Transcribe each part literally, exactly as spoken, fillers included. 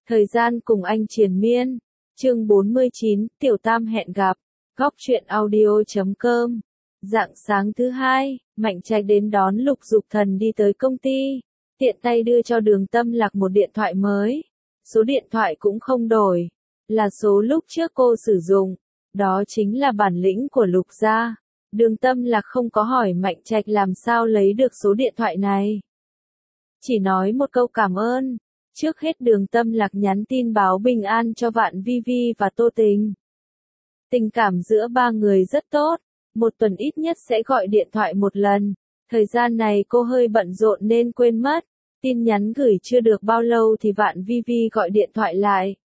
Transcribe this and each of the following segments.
Thời gian cùng anh triền miên. Chương bốn mươi chín, Tiểu Tam hẹn gặp. Góc truyện audio chấm com. Rạng sáng thứ hai, Mạnh Trạch đến đón Lục Dục Thần đi tới công ty. Tiện tay đưa cho Đường Tâm Lạc một điện thoại mới. Số điện thoại cũng không đổi. Là số lúc trước cô sử dụng. Đó chính là bản lĩnh của Lục gia. Đường Tâm Lạc không có hỏi Mạnh Trạch làm sao lấy được số điện thoại này. Chỉ nói một câu cảm ơn. Trước hết Đường Tâm Lạc nhắn tin báo bình an cho Vạn Vi Vi và Tô Tình. Tình cảm giữa ba người rất tốt, một tuần ít nhất sẽ gọi điện thoại một lần. Thời gian này cô hơi bận rộn nên quên mất. Tin nhắn gửi chưa được bao lâu thì Vạn Vi Vi gọi điện thoại lại.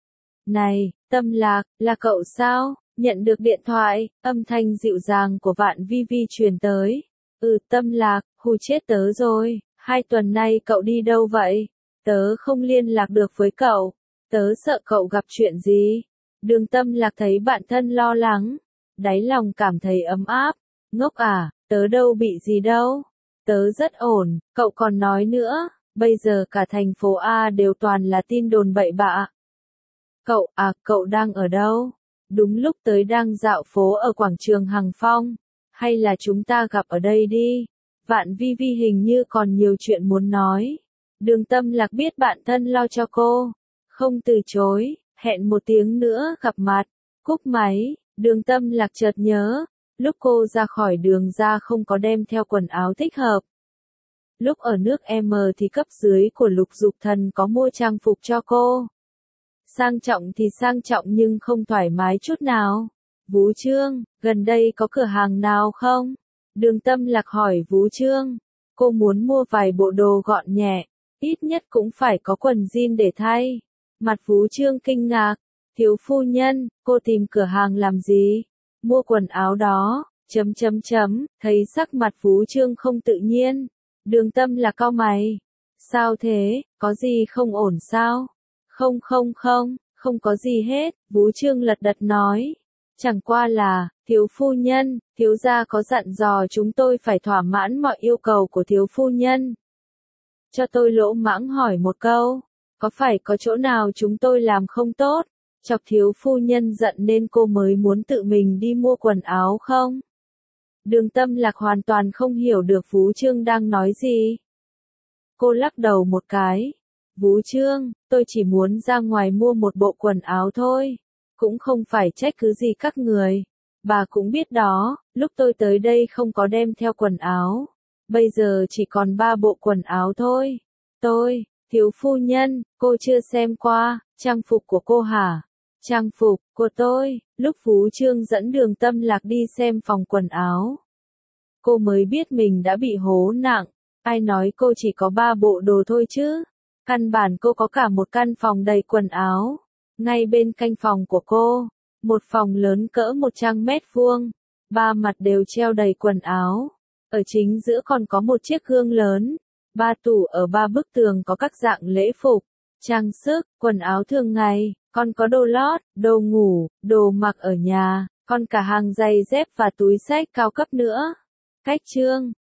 Này, Tâm Lạc, là cậu sao? Nhận được điện thoại, âm thanh dịu dàng của Vạn Vi Vi truyền tới. Ừ, Tâm Lạc, hù chết tớ rồi, hai tuần nay cậu đi đâu vậy? Tớ không liên lạc được với cậu, tớ sợ cậu gặp chuyện gì. Đường Tâm Lạc thấy bạn thân lo lắng, đáy lòng cảm thấy ấm áp. Ngốc à, tớ đâu bị gì đâu, tớ rất ổn. Cậu còn nói nữa, bây giờ cả thành phố A đều toàn là tin đồn bậy bạ. Cậu, à, cậu đang ở đâu? Đúng lúc tới đang dạo phố ở quảng trường Hằng Phong, hay là chúng ta gặp ở đây đi? Vạn Vi Vi hình như còn nhiều chuyện muốn nói. Đường Tâm Lạc biết bạn thân lo cho cô, không từ chối, hẹn một tiếng nữa gặp mặt. Cúp máy, Đường Tâm Lạc chợt nhớ, lúc cô ra khỏi đường ra không có đem theo quần áo thích hợp. Lúc ở nước M thì cấp dưới của Lục Dục Thần có mua trang phục cho cô. Sang trọng thì sang trọng nhưng không thoải mái chút nào. Vũ Trương, gần đây có cửa hàng nào không? Đường Tâm Lạc hỏi Vũ Trương. Cô muốn mua vài bộ đồ gọn nhẹ, ít nhất cũng phải có quần jean để thay. Mặt Vũ Trương kinh ngạc. Thiếu phu nhân, cô tìm cửa hàng làm gì? Mua quần áo đó, chấm chấm chấm, thấy sắc mặt Vũ Trương không tự nhiên. Đường Tâm Lạc cau mày. Sao thế, có gì không ổn sao? Không không không, không có gì hết, Vũ Trương lật đật nói. Chẳng qua là, thiếu phu nhân, thiếu gia có dặn dò chúng tôi phải thỏa mãn mọi yêu cầu của thiếu phu nhân. Cho tôi lỗ mãng hỏi một câu, có phải có chỗ nào chúng tôi làm không tốt, chọc thiếu phu nhân giận nên cô mới muốn tự mình đi mua quần áo không? Đường Tâm Lạc hoàn toàn không hiểu được Vũ Trương đang nói gì. Cô lắc đầu một cái. Vũ Trương, tôi chỉ muốn ra ngoài mua một bộ quần áo thôi, cũng không phải trách cứ gì các người. Bà cũng biết đó, lúc tôi tới đây không có đem theo quần áo. Bây giờ chỉ còn ba bộ quần áo thôi. Tôi, thiếu phu nhân, cô chưa xem qua, trang phục của cô hả? Trang phục của tôi, lúc Vũ Trương dẫn Đường Tâm Lạc đi xem phòng quần áo. Cô mới biết mình đã bị hố nặng, ai nói cô chỉ có ba bộ đồ thôi chứ? Căn bản cô có cả một căn phòng đầy quần áo. Ngay bên cạnh phòng của cô, một phòng lớn cỡ một trăm mét vuông, ba mặt đều treo đầy quần áo. Ở chính giữa còn có một chiếc gương lớn, ba tủ ở ba bức tường có các dạng lễ phục, trang sức, quần áo thường ngày, còn có đồ lót, đồ ngủ, đồ mặc ở nhà, còn cả hàng giày dép và túi xách cao cấp nữa. Cách trương,